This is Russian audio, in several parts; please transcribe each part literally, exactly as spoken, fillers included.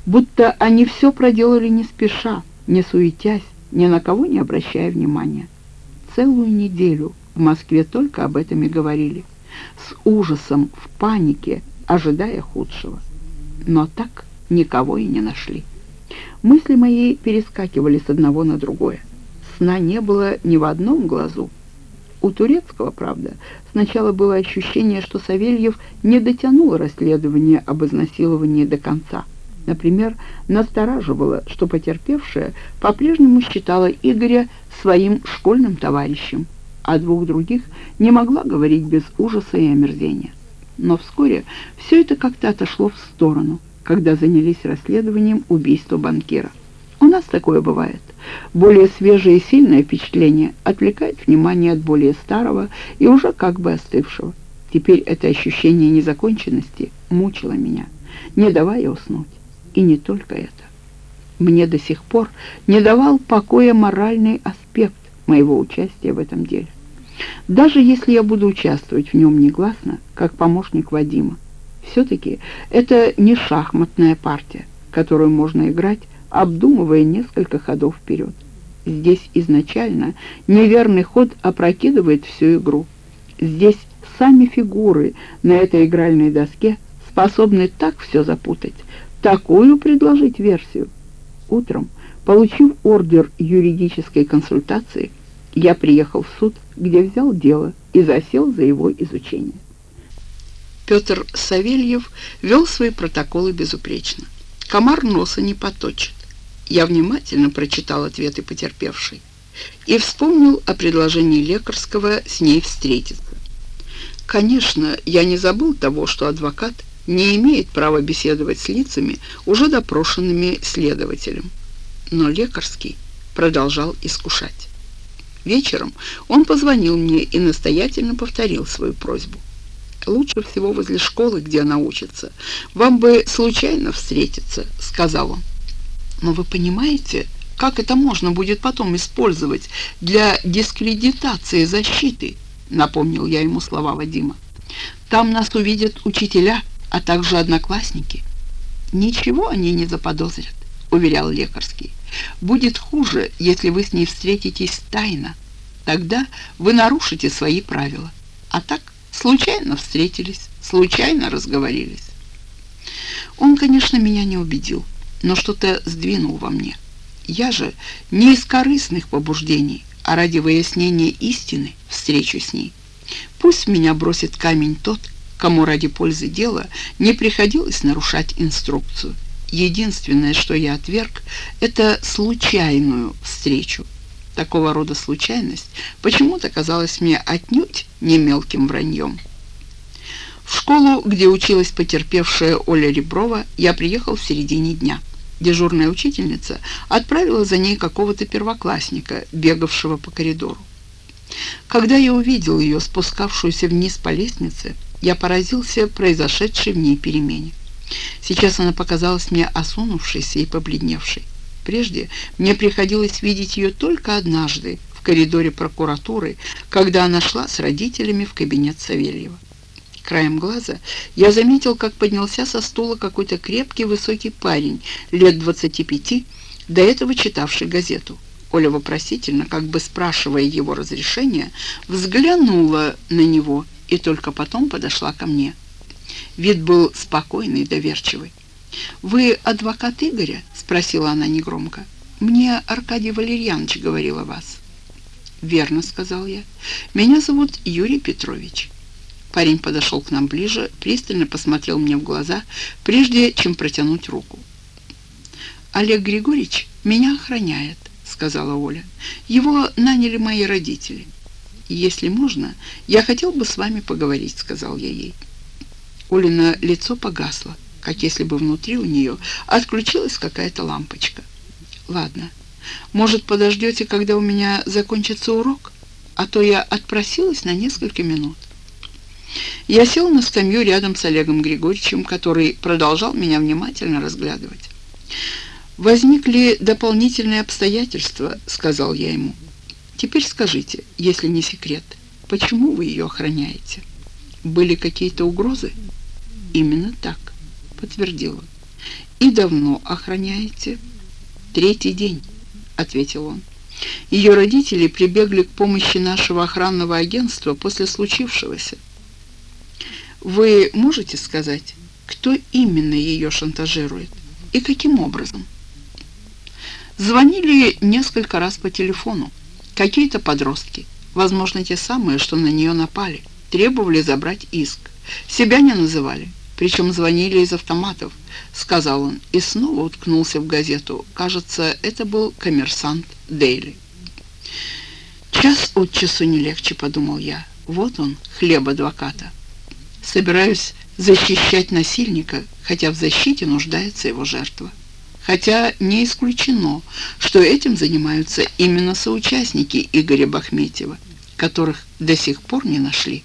будто они все проделали не спеша, не суетясь, ни на кого не обращая внимания. Целую неделю в Москве только об этом и говорили, с ужасом, в панике, ожидая худшего. Но так никого и не нашли. Мысли мои перескакивали с одного на другое. Сна не было ни в одном глазу. У Турецкого, правда, сначала было ощущение, что Савельев не дотянул расследование об изнасиловании до конца. Например, настораживало, что потерпевшая по-прежнему считала Игоря своим школьным товарищем, а двух других не могла говорить без ужаса и омерзения. Но вскоре все это как-то отошло в сторону, когда занялись расследованием убийства банкира. У нас такое бывает. Более свежее и сильное впечатление отвлекает внимание от более старого и уже как бы остывшего. Теперь это ощущение незаконченности мучило меня, не давая уснуть. И не только это. Мне до сих пор не давал покоя моральный аспект моего участия в этом деле. Даже если я буду участвовать в нем негласно, как помощник Вадима, все-таки это не шахматная партия, которую можно играть, обдумывая несколько ходов вперед. Здесь изначально неверный ход опрокидывает всю игру. Здесь сами фигуры на этой игральной доске способны так все запутать, такую предложить версию. Утром, получив ордер юридической консультации, я приехал в суд, где взял дело и засел за его изучение. Петр Савельев вел свои протоколы безупречно. Комар носа не поточит. Я внимательно прочитал ответы потерпевшей и вспомнил о предложении Лекарского с ней встретиться. Конечно, я не забыл того, что адвокат не имеет права беседовать с лицами, уже допрошенными следователем. Но Лекарский продолжал искушать. Вечером он позвонил мне и настоятельно повторил свою просьбу. «Лучше всего возле школы, где она учится. Вам бы случайно встретиться», — сказал он. «Но вы понимаете, как это можно будет потом использовать для дискредитации защиты?» — напомнил я ему слова Вадима. «Там нас увидят учителя, а также одноклассники». «Ничего они не заподозрят», — уверял Лекарский. «Будет хуже, если вы с ней встретитесь тайно. Тогда вы нарушите свои правила. А так случайно встретились, случайно разговорились». Он, конечно, меня не убедил, но что-то сдвинул во мне. Я же не из корыстных побуждений, а ради выяснения истины встречу с ней. Пусть меня бросит камень тот, кому ради пользы дела не приходилось нарушать инструкцию. Единственное, что я отверг, это случайную встречу. Такого рода случайность почему-то казалась мне отнюдь не мелким враньем. В школу, где училась потерпевшая Оля Реброва, я приехал в середине дня. Дежурная учительница отправила за ней какого-то первоклассника, бегавшего по коридору. Когда я увидел ее, спускавшуюся вниз по лестнице, я поразился произошедшей в ней перемене. Сейчас она показалась мне осунувшейся и побледневшей. Прежде мне приходилось видеть ее только однажды в коридоре прокуратуры, когда она шла с родителями в кабинет Савельева. Краем глаза я заметил, как поднялся со стула какой-то крепкий высокий парень, лет двадцати пяти, до этого читавший газету. Оля вопросительно, как бы спрашивая его разрешения, взглянула на него и только потом подошла ко мне. Вид был спокойный, доверчивый. «Вы адвокат Игоря?» — спросила она негромко. «Мне Аркадий Валерьянович говорил о вас». «Верно», — сказал я. «Меня зовут Юрий Петрович». Парень подошел к нам ближе, пристально посмотрел мне в глаза, прежде чем протянуть руку. «Олег Григорьевич меня охраняет», — сказала Оля. «Его наняли мои родители. Если можно, я хотел бы с вами поговорить», — сказал я ей. Олина лицо погасло, как если бы внутри у нее отключилась какая-то лампочка. «Ладно, может, подождете, когда у меня закончится урок? А то я отпросилась на несколько минут». Я сел на скамью рядом с Олегом Григорьевичем, который продолжал меня внимательно разглядывать. «Возникли дополнительные обстоятельства», — сказал я ему. «Теперь скажите, если не секрет, почему вы ее охраняете? Были какие-то угрозы?» «Именно так», — подтвердила. «И давно охраняете?» «Третий день», — ответил он. «Ее родители прибегли к помощи нашего охранного агентства после случившегося. Вы можете сказать, кто именно ее шантажирует и каким образом?» Звонили несколько раз по телефону. Какие-то подростки, возможно, те самые, что на нее напали, требовали забрать иск. Себя не называли, причем звонили из автоматов, сказал он и снова уткнулся в газету. Кажется, это был «Коммерсант Дейли». «Час от часу не легче», — подумал я. «Вот он, хлеб адвоката. Собираюсь защищать насильника, хотя в защите нуждается его жертва. Хотя не исключено, что этим занимаются именно соучастники Игоря Бахметьева, которых до сих пор не нашли».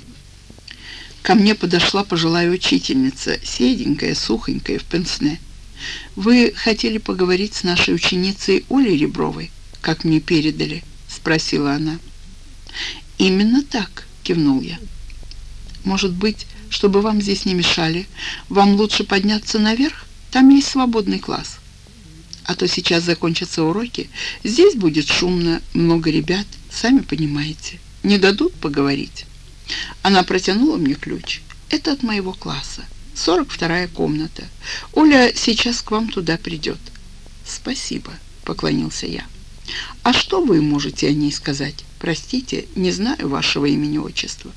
Ко мне подошла пожилая учительница, седенькая, сухонькая, в пенсне. «Вы хотели поговорить с нашей ученицей Олей Ребровой, как мне передали?» — спросила она. «Именно так», — кивнул я. «Может быть, чтобы вам здесь не мешали, вам лучше подняться наверх? Там есть свободный класс. А то сейчас закончатся уроки, здесь будет шумно, много ребят, сами понимаете. Не дадут поговорить». Она протянула мне ключ. «Это от моего класса. сорок вторая комната. Оля сейчас к вам туда придет». «Спасибо», — поклонился я. «А что вы можете о ней сказать? Простите, не знаю вашего имени-отчества».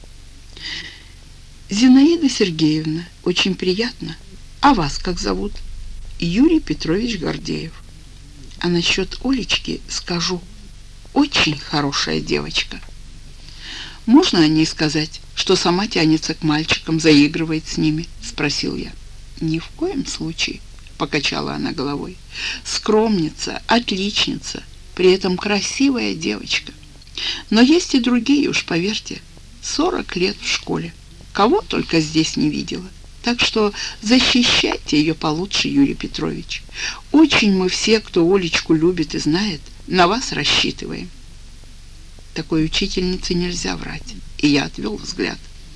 «Зинаида Сергеевна, очень приятно. А вас как зовут?» «Юрий Петрович Гордеев». «А насчет Олечки скажу. Очень хорошая девочка». «Можно о ней сказать, что сама тянется к мальчикам, заигрывает с ними?» — спросил я. «Ни в коем случае», — покачала она головой. «Скромница, отличница, при этом красивая девочка. Но есть и другие, уж поверьте. Сорок лет в школе. Кого только здесь не видела. Так что защищайте ее получше, Юрий Петрович. Очень мы все, кто Олечку любит и знает, на вас рассчитываем». Такой учительнице нельзя врать, и я отвел взгляд.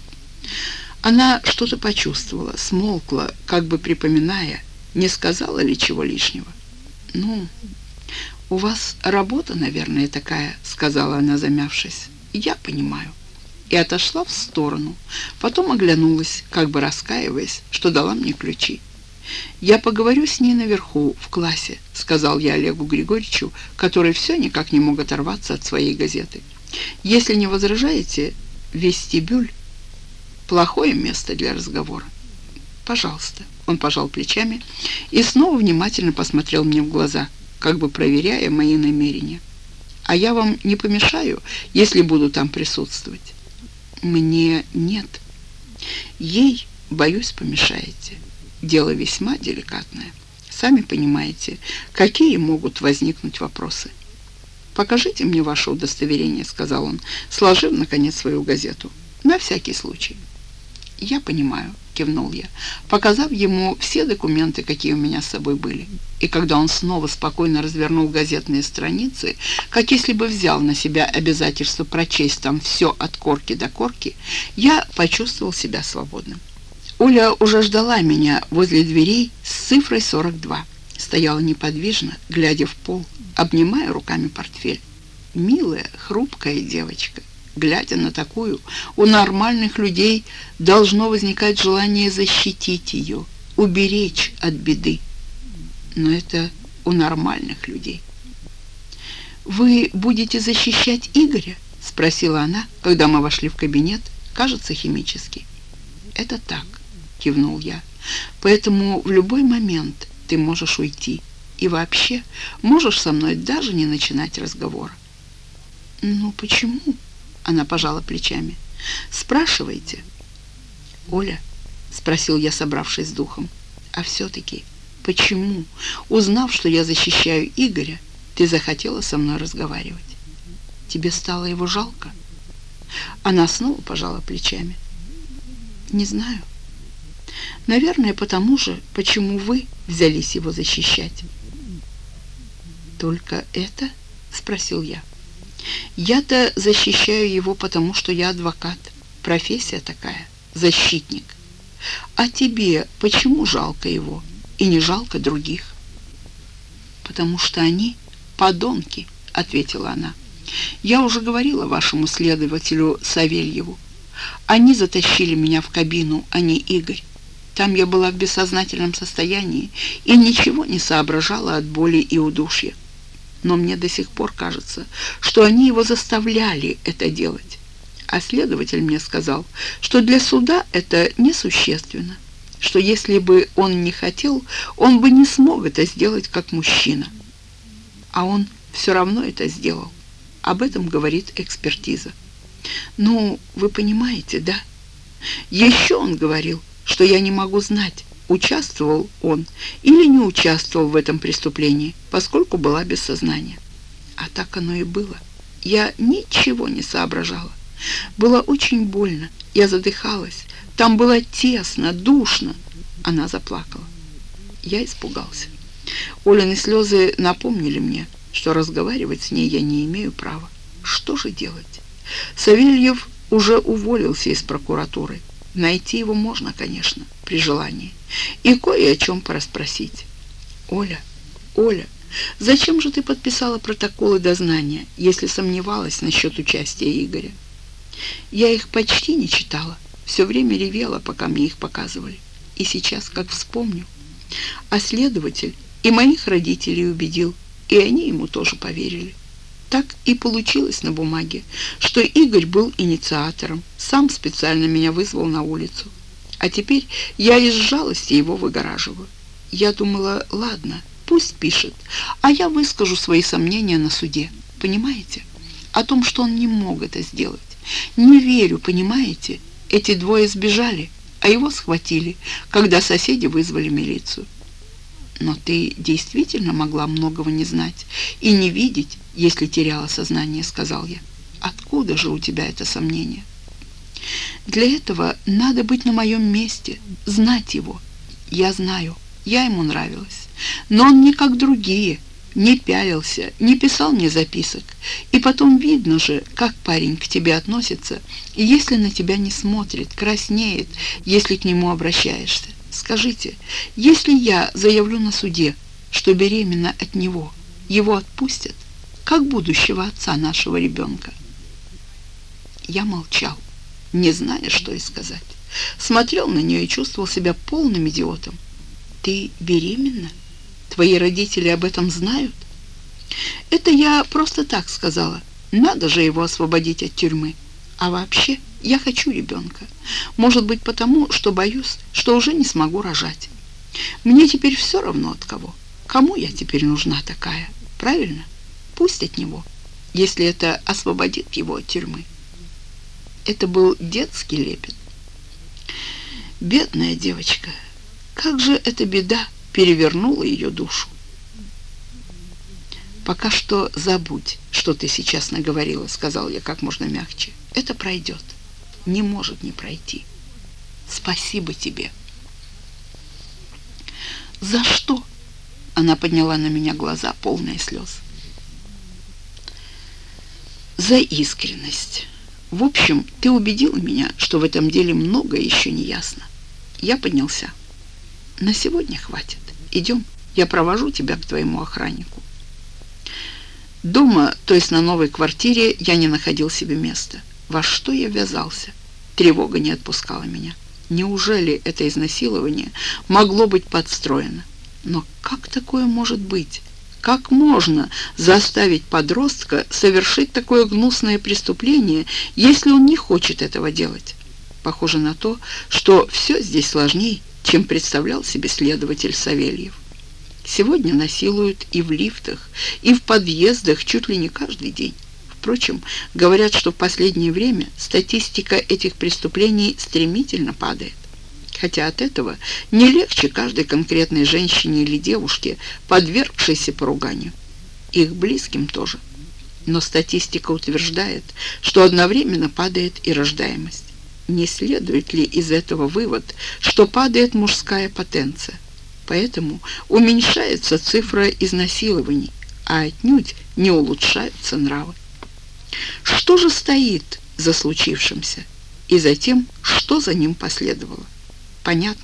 Она что-то почувствовала, смолкла, как бы припоминая, не сказала ли чего лишнего. «Ну, у вас работа, наверное, такая», — сказала она, замявшись. «Я понимаю». И отошла в сторону, потом оглянулась, как бы раскаиваясь, что дала мне ключи. «Я поговорю с ней наверху, в классе», — сказал я Олегу Григорьевичу, который все никак не мог оторваться от своей газеты. «Если не возражаете, вестибюль — плохое место для разговора». «Пожалуйста», — он пожал плечами и снова внимательно посмотрел мне в глаза, как бы проверяя мои намерения. «А я вам не помешаю, если буду там присутствовать?» «Мне нет. Ей, боюсь, помешаете. Дело весьма деликатное. Сами понимаете, какие могут возникнуть вопросы». «Покажите мне ваше удостоверение», — сказал он, сложив, наконец, свою газету. «На всякий случай». «Я понимаю», — кивнул я, показав ему все документы, какие у меня с собой были. И когда он снова спокойно развернул газетные страницы, как если бы взял на себя обязательство прочесть там все от корки до корки, я почувствовал себя свободным. Оля уже ждала меня возле дверей с цифрой сорок два. Стояла неподвижно, глядя в пол, обнимая руками портфель. Милая, хрупкая девочка. Глядя на такую, у нормальных людей должно возникать желание защитить ее, уберечь от беды. Но это у нормальных людей. «Вы будете защищать Игоря?» — спросила она, когда мы вошли в кабинет, кажется, химический. «Это так», — кивнул я. «Поэтому в любой момент ты можешь уйти. И вообще можешь со мной даже не начинать разговора». «Ну почему?» — она пожала плечами. «Спрашивайте». «Оля», — спросил я, собравшись с духом, — «а все-таки почему, узнав, что я защищаю Игоря, ты захотела со мной разговаривать? Тебе стало его жалко?» Она снова пожала плечами. «Не знаю. Наверное, потому же, почему вы взялись его защищать». «Только это?» — спросил я. «Я-то защищаю его, потому что я адвокат. Профессия такая, защитник. А тебе почему жалко его? и не жалко других». «Потому что они подонки», — ответила она. «Я уже говорила вашему следователю Савельеву. Они затащили меня в кабину, а не Игорь. Там я была в бессознательном состоянии и ничего не соображала от боли и удушья. Но мне до сих пор кажется, что они его заставляли это делать. А следователь мне сказал, что для суда это несущественно, что если бы он не хотел, он бы не смог это сделать как мужчина. А он все равно это сделал. Об этом говорит экспертиза. Ну, вы понимаете, да? Еще он говорил, что я не могу знать, участвовал он или не участвовал в этом преступлении, поскольку была без сознания. А так оно и было. Я ничего не соображала. Было очень больно, я задыхалась. Там было тесно, душно. Она заплакала. Я испугался. Олины слезы напомнили мне, что разговаривать с ней я не имею права. Что же делать? Савельев уже уволился из прокуратуры. Найти его можно, конечно, при желании. И кое о чем порасспросить. «Оля, Оля, зачем же ты подписала протоколы дознания, если сомневалась насчет участия Игоря?» «Я их почти не читала. Все время ревела, пока мне их показывали. И сейчас, как вспомню. А следователь и моих родителей убедил, и они ему тоже поверили. Так и получилось на бумаге, что Игорь был инициатором, сам специально меня вызвал на улицу. А теперь я из жалости его выгораживаю. Я думала, ладно, пусть пишет, а я выскажу свои сомнения на суде. Понимаете? О том, что он не мог это сделать. Не верю, понимаете? Эти двое сбежали, а его схватили, когда соседи вызвали милицию. Но ты действительно могла многого не знать и не видеть, если теряла сознание, сказал я. Откуда же у тебя это сомнение? Для этого надо быть на моем месте, знать его. Я знаю, я ему нравилась, но он не как другие, не пялился, не писал мне записок. И потом видно же, как парень к тебе относится, если на тебя не смотрит, краснеет, если к нему обращаешься. Скажите, если я заявлю на суде, что беременна от него, его отпустят, как будущего отца нашего ребенка?» Я молчал, не зная, что и сказать. Смотрел на нее и чувствовал себя полным идиотом. «Ты беременна? Твои родители об этом знают?» «Это я просто так сказала. Надо же его освободить от тюрьмы. А вообще, я хочу ребенка. Может быть, потому, что боюсь, что уже не смогу рожать. Мне теперь все равно от кого. Кому я теперь нужна такая? Правильно? Пусть от него, если это освободит его от тюрьмы». Это был детский лепет. Бедная девочка. Как же эта беда перевернула ее душу. «Пока что забудь, что ты сейчас наговорила», — сказал я как можно мягче. «Это пройдет. Не может не пройти. Спасибо тебе». «За что?» — она подняла на меня глаза, полные слез. «За искренность. В общем, ты убедила меня, что в этом деле многое еще не ясно». Я поднялся. «На сегодня хватит. Идем, я провожу тебя к твоему охраннику». Дома, то есть на новой квартире, я не находил себе места. Во что я ввязался? Тревога не отпускала меня. Неужели это изнасилование могло быть подстроено? Но как такое может быть? Как можно заставить подростка совершить такое гнусное преступление, если он не хочет этого делать? Похоже на то, что все здесь сложнее, чем представлял себе следователь Савельев. Сегодня насилуют и в лифтах, и в подъездах чуть ли не каждый день. Впрочем, говорят, что в последнее время статистика этих преступлений стремительно падает. Хотя от этого не легче каждой конкретной женщине или девушке, подвергшейся поруганию. Их близким тоже. Но статистика утверждает, что одновременно падает и рождаемость. Не следует ли из этого вывод, что падает мужская потенция? Поэтому уменьшается цифра изнасилований, а отнюдь не улучшаются нравы. Что же стоит за случившимся? И затем, что за ним последовало? Понятно,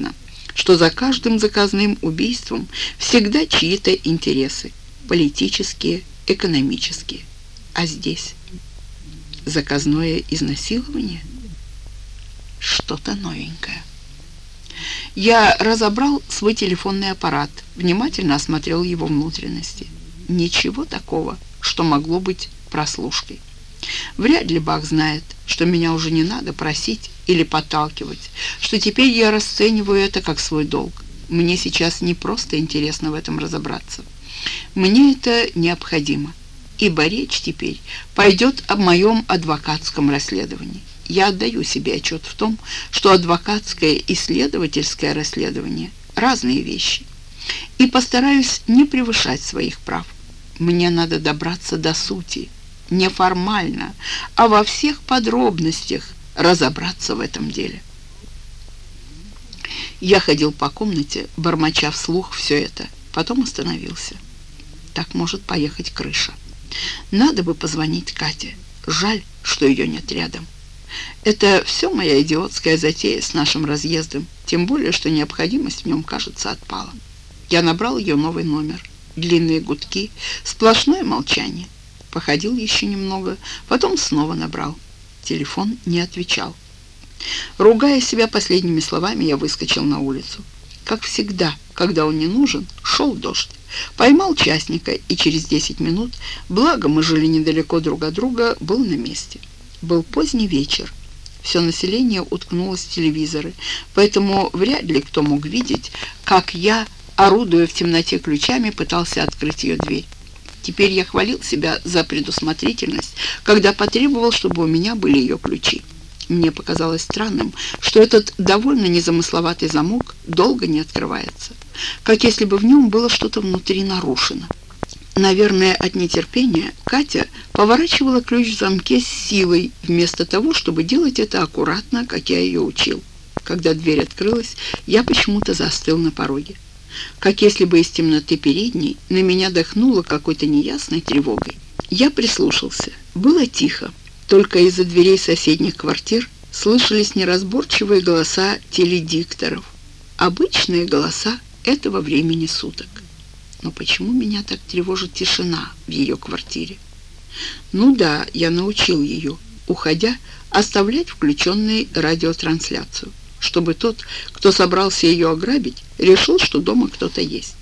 что за каждым заказным убийством всегда чьи-то интересы, политические, экономические. А здесь заказное изнасилование? Что-то новенькое. Я разобрал свой телефонный аппарат, внимательно осмотрел его внутренности. Ничего такого, что могло быть прослушкой. Вряд ли Бах знает, что меня уже не надо просить или подталкивать, что теперь я расцениваю это как свой долг. Мне сейчас не просто интересно в этом разобраться. Мне это необходимо, ибо речь теперь пойдет о моем адвокатском расследовании. Я отдаю себе отчет в том, что адвокатское и исследовательское расследование – разные вещи, и постараюсь не превышать своих прав. Мне надо добраться до сути, не формально, а во всех подробностях разобраться в этом деле. Я ходил по комнате, бормоча вслух все это, потом остановился. Так может поехать крыша. Надо бы позвонить Кате. Жаль, что ее нет рядом. Это все моя идиотская затея с нашим разъездом, тем более, что необходимость в нем, кажется, отпала. Я набрал ее новый номер. Длинные гудки, сплошное молчание. Походил еще немного, потом снова набрал. Телефон не отвечал. Ругая себя последними словами, я выскочил на улицу. Как всегда, когда он не нужен, шел дождь. Поймал частника, и через десять минут, благо мы жили недалеко друг от друга, был на месте. Был поздний вечер. Все население уткнулось в телевизоры, поэтому вряд ли кто мог видеть, как я, орудуя в темноте ключами, пытался открыть ее дверь. Теперь я хвалил себя за предусмотрительность, когда потребовал, чтобы у меня были ее ключи. Мне показалось странным, что этот довольно незамысловатый замок долго не открывается, как если бы в нем было что-то внутри нарушено. Наверное, от нетерпения Катя поворачивала ключ в замке с силой, вместо того, чтобы делать это аккуратно, как я ее учил. Когда дверь открылась, я почему-то застыл на пороге, как если бы из темноты передней на меня дохнуло какой-то неясной тревогой. Я прислушался. Было тихо. Только из-за дверей соседних квартир слышались неразборчивые голоса теледикторов. Обычные голоса этого времени суток. Но почему меня так тревожит тишина в ее квартире? Ну да, я научил ее, уходя, оставлять включенной радиотрансляцию, чтобы тот, кто собрался ее ограбить, решил, что дома кто-то есть.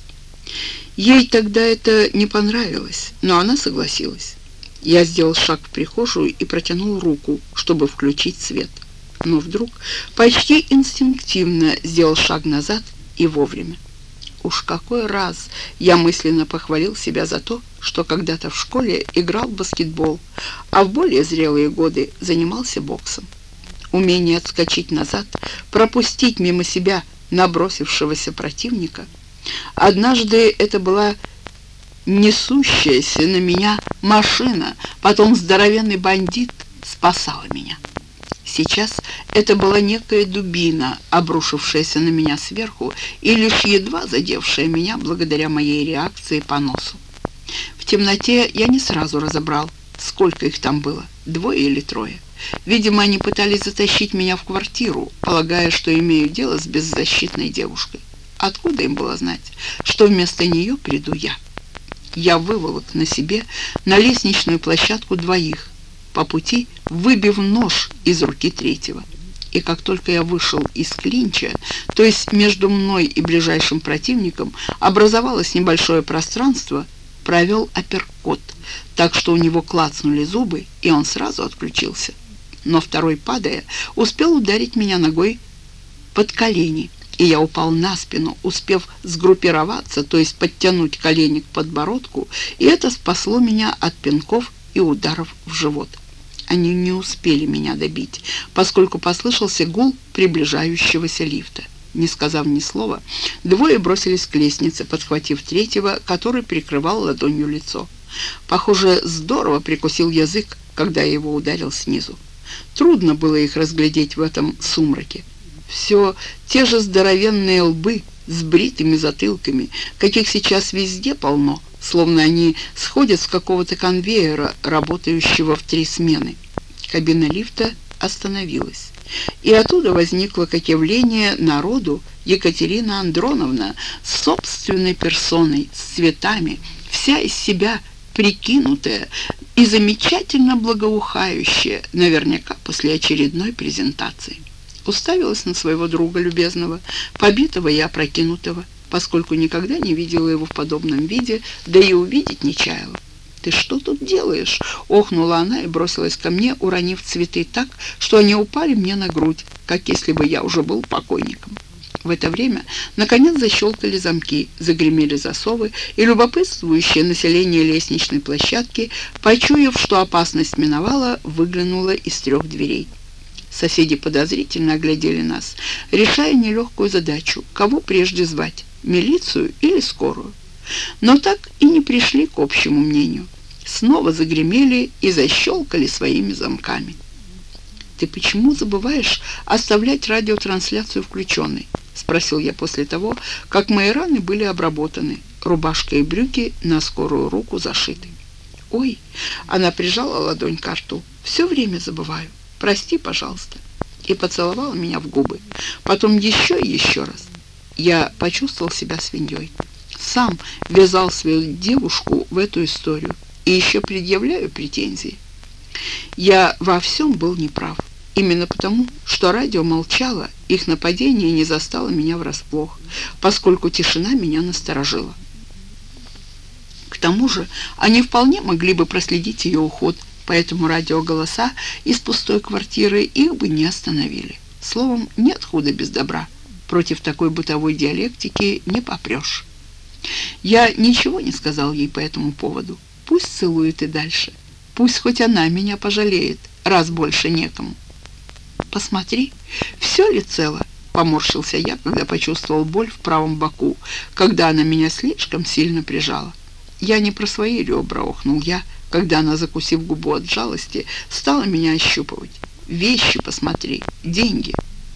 Ей тогда это не понравилось, но она согласилась. Я сделал шаг в прихожую и протянул руку, чтобы включить свет. Но вдруг почти инстинктивно сделал шаг назад и вовремя. Уж какой раз я мысленно похвалил себя за то, что когда-то в школе играл в баскетбол, а в более зрелые годы занимался боксом. Умение отскочить назад, пропустить мимо себя набросившегося противника. Однажды это была несущаяся на меня машина, потом здоровенный бандит спасала меня. Сейчас это была некая дубина, обрушившаяся на меня сверху и лишь едва задевшая меня благодаря моей реакции по носу. В темноте я не сразу разобрал, сколько их там было, двое или трое. Видимо, они пытались затащить меня в квартиру, полагая, что имею дело с беззащитной девушкой. Откуда им было знать, что вместо нее приду я? Я выволок на себе на лестничную площадку двоих, по пути выбив нож из руки третьего. И как только я вышел из клинча, то есть между мной и ближайшим противником образовалось небольшое пространство, провел апперкот, так что у него клацнули зубы, и он сразу отключился. Но второй, падая, успел ударить меня ногой под колени, и я упал на спину, успев сгруппироваться, то есть подтянуть колени к подбородку, и это спасло меня от пинков и ударов в живот. Они не успели меня добить, поскольку послышался гул приближающегося лифта. Не сказав ни слова, двое бросились к лестнице, подхватив третьего, который прикрывал ладонью лицо. Похоже, здорово прикусил язык, когда я его ударил снизу. Трудно было их разглядеть в этом сумраке. Все те же здоровенные лбы с бритыми затылками, каких сейчас везде полно, словно они сходят с какого-то конвейера, работающего в три смены. Кабина лифта остановилась. И оттуда возникла как явление народу Екатерина Андроновна с собственной персоной, с цветами, вся из себя прикинутая и замечательно благоухающая, наверняка после очередной презентации. Уставилась на своего друга любезного, побитого и опрокинутого, поскольку никогда не видела его в подобном виде, да и увидеть не чаяла. «Ты что тут делаешь?» — охнула она и бросилась ко мне, уронив цветы так, что они упали мне на грудь, как если бы я уже был покойником. В это время, наконец, защелкали замки, загремели засовы, и любопытствующее население лестничной площадки, почуяв, что опасность миновала, выглянуло из трех дверей. Соседи подозрительно оглядели нас, решая нелегкую задачу, кого прежде звать, милицию или скорую. Но так и не пришли к общему мнению. Снова загремели и защелкали своими замками. «Ты почему забываешь оставлять радиотрансляцию включенной?» — спросил я после того, как мои раны были обработаны, рубашка и брюки на скорую руку зашиты. «Ой!» — она прижала ладонь к рту. «Все время забываю. Прости, пожалуйста». И поцеловала меня в губы. Потом еще и еще раз. Я почувствовал себя свиньей. Сам ввязал свою девушку в эту историю и еще предъявляю претензии. Я во всем был неправ. Именно потому, что радио молчало, их нападение не застало меня врасплох, поскольку тишина меня насторожила. К тому же они вполне могли бы проследить ее уход, поэтому радиоголоса из пустой квартиры их бы не остановили. Словом, нет худа без добра. Против такой бытовой диалектики не попрешь. Я ничего не сказал ей по этому поводу. Пусть целует и дальше. Пусть хоть она меня пожалеет, раз больше некому. «Посмотри, все ли цело?» — поморщился я, когда почувствовал боль в правом боку, когда она меня слишком сильно прижала. «Я не про свои ребра», — охнул я, когда она, закусив губу от жалости, стала меня ощупывать. «Вещи посмотри, деньги».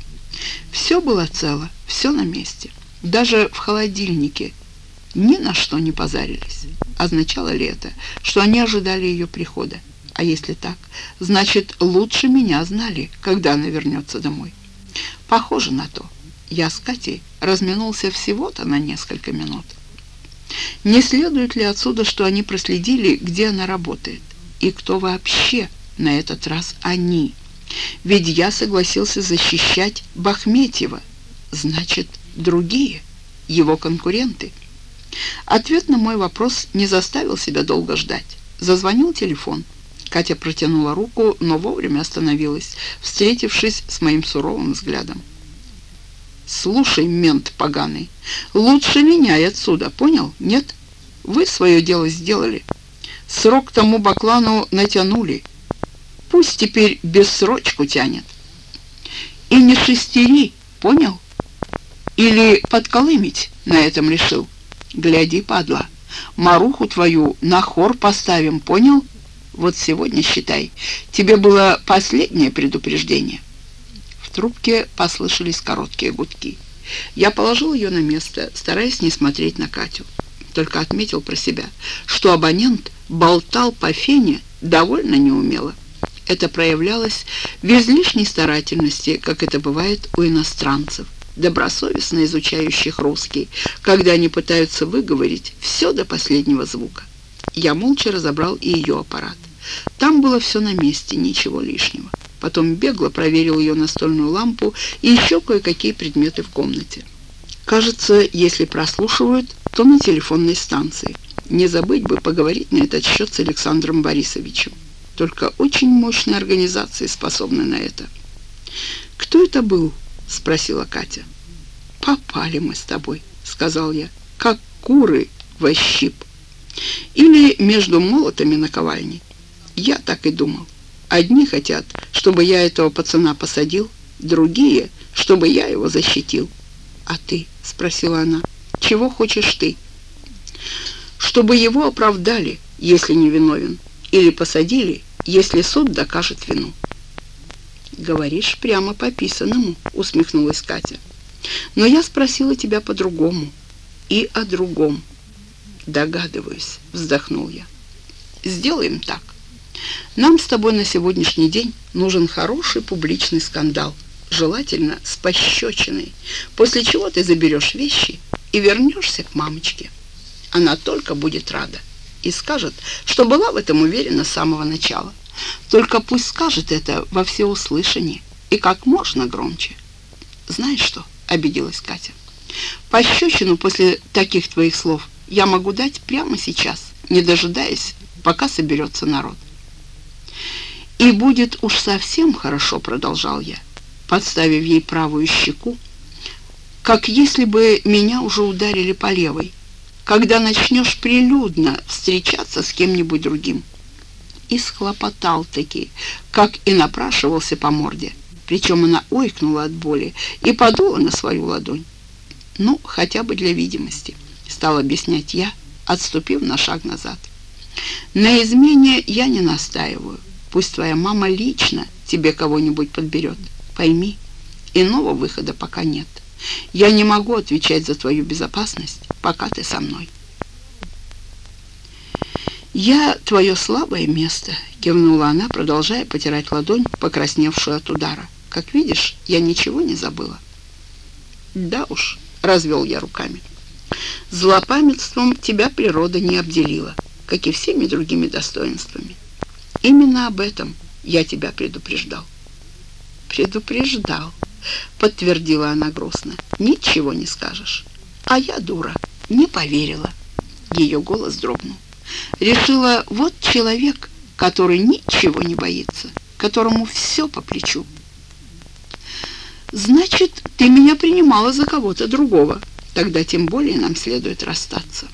Все было цело, все на месте. Даже в холодильнике ни на что не позарились. Означало ли это, что они ожидали ее прихода? А если так, значит, лучше меня знали, когда она вернется домой. Похоже на то. Я с Катей разминулся всего-то на несколько минут. Не следует ли отсюда, что они проследили, где она работает? И кто вообще на этот раз они? Ведь я согласился защищать Бахметьева. Значит, другие, его конкуренты. Ответ на мой вопрос не заставил себя долго ждать. Зазвонил телефон. Катя протянула руку, но вовремя остановилась, встретившись с моим суровым взглядом. «Слушай, мент поганый, лучше меняй отсюда, понял? Нет? Вы свое дело сделали. Срок тому баклану натянули. Пусть теперь бессрочку тянет. И не шестери, понял? Или подколымить на этом решил? Гляди, падла, маруху твою на хор поставим, понял? Вот сегодня, считай, тебе было последнее предупреждение». В трубке послышались короткие гудки. Я положил ее на место, стараясь не смотреть на Катю. Только отметил про себя, что абонент болтал по фене довольно неумело. Это проявлялось в излишней старательности, как это бывает у иностранцев, добросовестно изучающих русский, когда они пытаются выговорить все до последнего звука. Я молча разобрал и ее аппарат. Там было все на месте, ничего лишнего. Потом бегло проверил ее настольную лампу и еще кое-какие предметы в комнате. Кажется, если прослушивают, то на телефонной станции. Не забыть бы поговорить на этот счет с Александром Борисовичем. Только очень мощные организации способны на это. «Кто это был?» — спросила Катя. «Попали мы с тобой», — сказал я, — «как куры во щип. Или между молотами наковальней. Я так и думал. Одни хотят, чтобы я этого пацана посадил, другие, чтобы я его защитил». «А ты?» — спросила она. «Чего хочешь ты?» «Чтобы его оправдали, если не виновен, или посадили, если суд докажет вину». «Говоришь прямо по писанному», — усмехнулась Катя. «Но я спросила тебя по-другому и о другом». «Догадываюсь», — вздохнул я. «Сделаем так. Нам с тобой на сегодняшний день нужен хороший публичный скандал, желательно с пощечиной, после чего ты заберешь вещи и вернешься к мамочке. Она только будет рада и скажет, что была в этом уверена с самого начала. Только пусть скажет это во всеуслышание и как можно громче. Знаешь что, обиделась Катя, пощечину после таких твоих слов я могу дать прямо сейчас, не дожидаясь, пока соберется народ. И будет уж совсем хорошо, продолжал я, подставив ей правую щеку, как если бы меня уже ударили по левой, когда начнешь прилюдно встречаться с кем-нибудь другим. И схлопотал-таки, как и напрашивался по морде, причем она ойкнула от боли и подула на свою ладонь. Ну, хотя бы для видимости, стал объяснять я, отступив на шаг назад. На измене я не настаиваю, пусть твоя мама лично тебе кого-нибудь подберет. Пойми, иного выхода пока нет. Я не могу отвечать за твою безопасность, пока ты со мной. «Я твое слабое место», — кивнула она, продолжая потирать ладонь, покрасневшую от удара. «Как видишь, я ничего не забыла». «Да уж», — развел я руками, — «злопамятством тебя природа не обделила, как и всеми другими достоинствами. Именно об этом я тебя предупреждал». «Предупреждал», — подтвердила она грустно. «Ничего не скажешь. А я, дура, не поверила». Ее голос дрогнул. Решила, вот человек, который ничего не боится, которому все по плечу. «Значит, ты меня принимала за кого-то другого. Тогда тем более нам следует расстаться».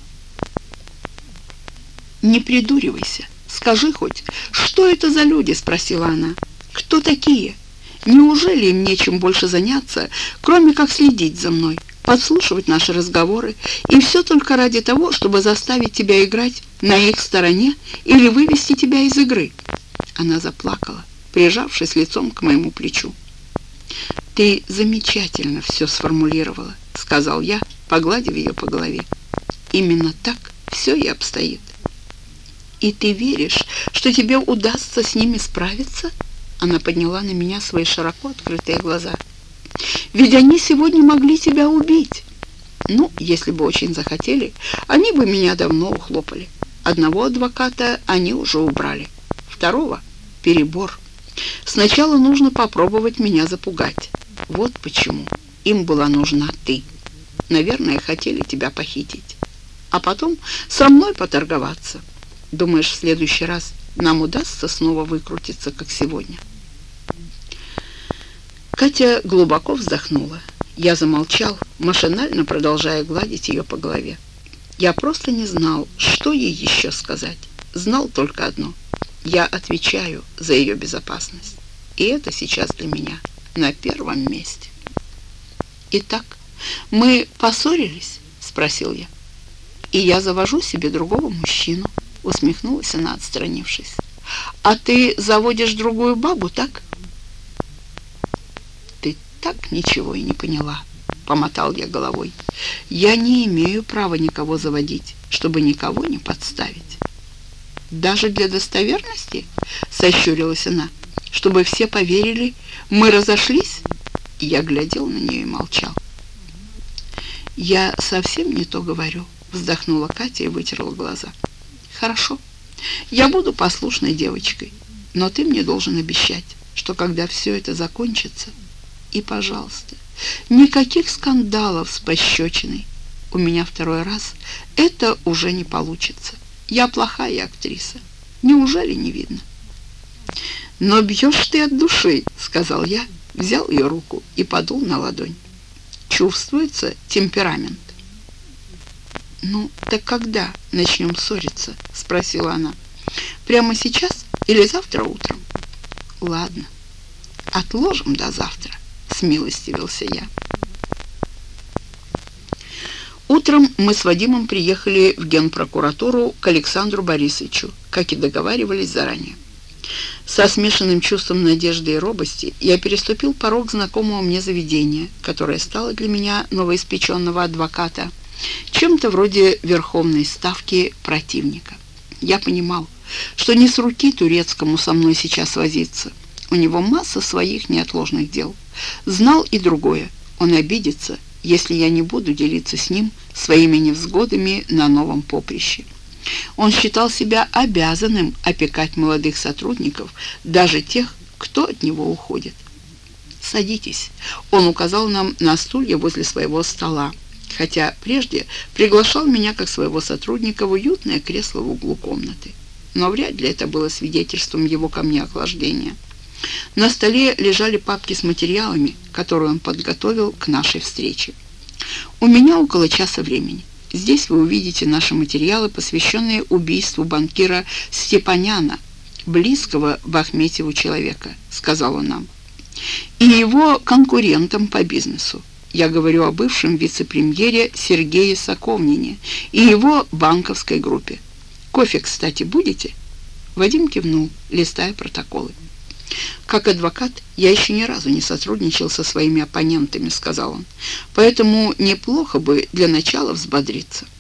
«Не придуривайся. Скажи хоть, что это за люди?» — спросила она. «Кто такие? Неужели им нечем больше заняться, кроме как следить за мной, подслушивать наши разговоры, и все только ради того, чтобы заставить тебя играть на их стороне или вывести тебя из игры?» Она заплакала, прижавшись лицом к моему плечу. «Ты замечательно все сформулировала», — сказал я, погладив ее по голове. «Именно так все и обстоит». «И ты веришь, что тебе удастся с ними справиться?» Она подняла на меня свои широко открытые глаза. «Ведь они сегодня могли тебя убить». «Ну, если бы очень захотели, они бы меня давно ухлопали. Одного адвоката они уже убрали, второго — перебор. Сначала нужно попробовать меня запугать. Вот почему им была нужна ты. Наверное, хотели тебя похитить. А потом со мной поторговаться. Думаешь, в следующий раз нам удастся снова выкрутиться, как сегодня?» Катя глубоко вздохнула. Я замолчал, машинально продолжая гладить ее по голове. Я просто не знал, что ей еще сказать. Знал только одно: я отвечаю за ее безопасность. И это сейчас для меня на первом месте. «Итак, мы поссорились?» — спросил я. «И я завожу себе другого мужчину», — усмехнулась она, отстранившись. «А ты заводишь другую бабу, так?» «Ты так ничего и не поняла», — помотал я головой. «Я не имею права никого заводить, чтобы никого не подставить». «Даже для достоверности?» — сощурилась она. «Чтобы все поверили, мы разошлись?» Я глядел на нее и молчал. «Я совсем не то говорю», — вздохнула Катя и вытерла глаза. «Хорошо, я буду послушной девочкой, но ты мне должен обещать, что когда все это закончится, и, пожалуйста, никаких скандалов с пощечиной. У меня второй раз это уже не получится. Я плохая актриса. Неужели не видно?» «Но бьешь ты от души», — сказал я, взял ее руку и подул на ладонь. «Чувствуется темперамент». «Ну, так когда начнем ссориться?» — спросила она. «Прямо сейчас или завтра утром?» «Ладно, отложим до завтра», — смилостивился я. Утром мы с Вадимом приехали в генпрокуратуру к Александру Борисовичу, как и договаривались заранее. Со смешанным чувством надежды и робости я переступил порог знакомого мне заведения, которое стало для меня новоиспеченного адвоката чем-то вроде верховной ставки противника. Я понимал, что не с руки турецкому со мной сейчас возиться. У него масса своих неотложных дел. Знал и другое. Он обидится, если я не буду делиться с ним своими невзгодами на новом поприще. Он считал себя обязанным опекать молодых сотрудников, даже тех, кто от него уходит. «Садитесь», — он указал нам на стулья возле своего стола, хотя прежде приглашал меня как своего сотрудника в уютное кресло в углу комнаты. Но вряд ли это было свидетельством его ко мне охлаждения. На столе лежали папки с материалами, которые он подготовил к нашей встрече. «У меня около часа времени. Здесь вы увидите наши материалы, посвященные убийству банкира Степаняна, близкого Бахметьеву человека», — сказал он нам, «и его конкурентам по бизнесу. Я говорю о бывшем вице-премьере Сергее Соковнине и его банковской группе. Кофе, кстати, будете?» Вадим кивнул, листая протоколы. «Как адвокат я еще ни разу не сотрудничал со своими оппонентами», — сказал он, «поэтому неплохо бы для начала взбодриться».